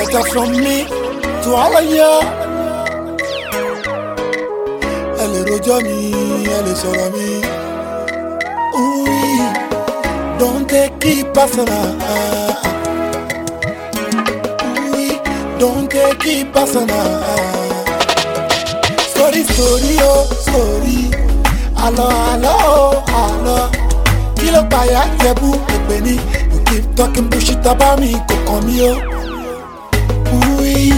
letter from me to all of you. Elle est rojami, elle est sorami. Oui, don't take it personal. Oui, don't take it personal. Story, story, oh, story. Allo. Kilo paya jebu ebeni. You keep talking bullshit about me, go come here. Oui,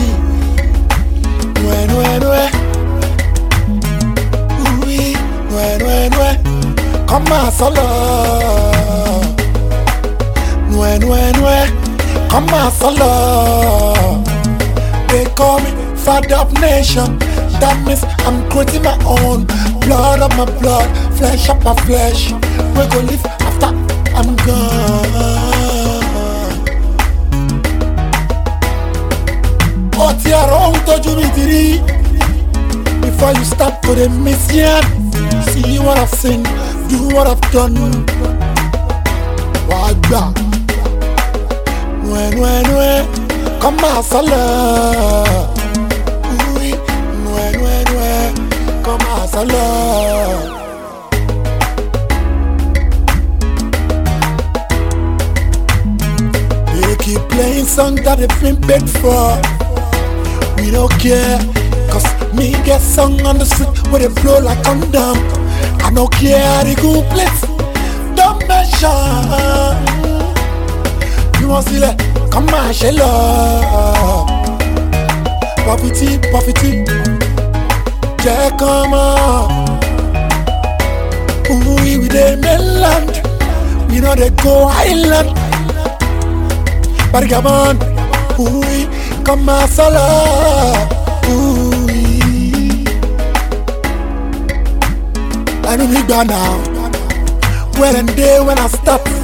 ouais. Oui, ouais. Come on, solo. Ouais. Come on, solo. They call me father of nation. That means I'm creating my own. Blood of my blood, flesh of my flesh. We gon' live after I'm gone. Otiaro toju mi diri. Before you start to the mission, see what I've seen, do what I've done. Wagba. Nwe. Come on, sala. Oui, nwe. Come on, sala. They keep playing songs that they've been paid for. We don't care, cause me get sung on the street where they blow like condom. I don't care, they go place, don't mention. You want to see that? Come on, shell up. Poverty, yeah, come on. We the mainland, we know they go island. But come on, we come on, sala. I don't need that now. When and day when I start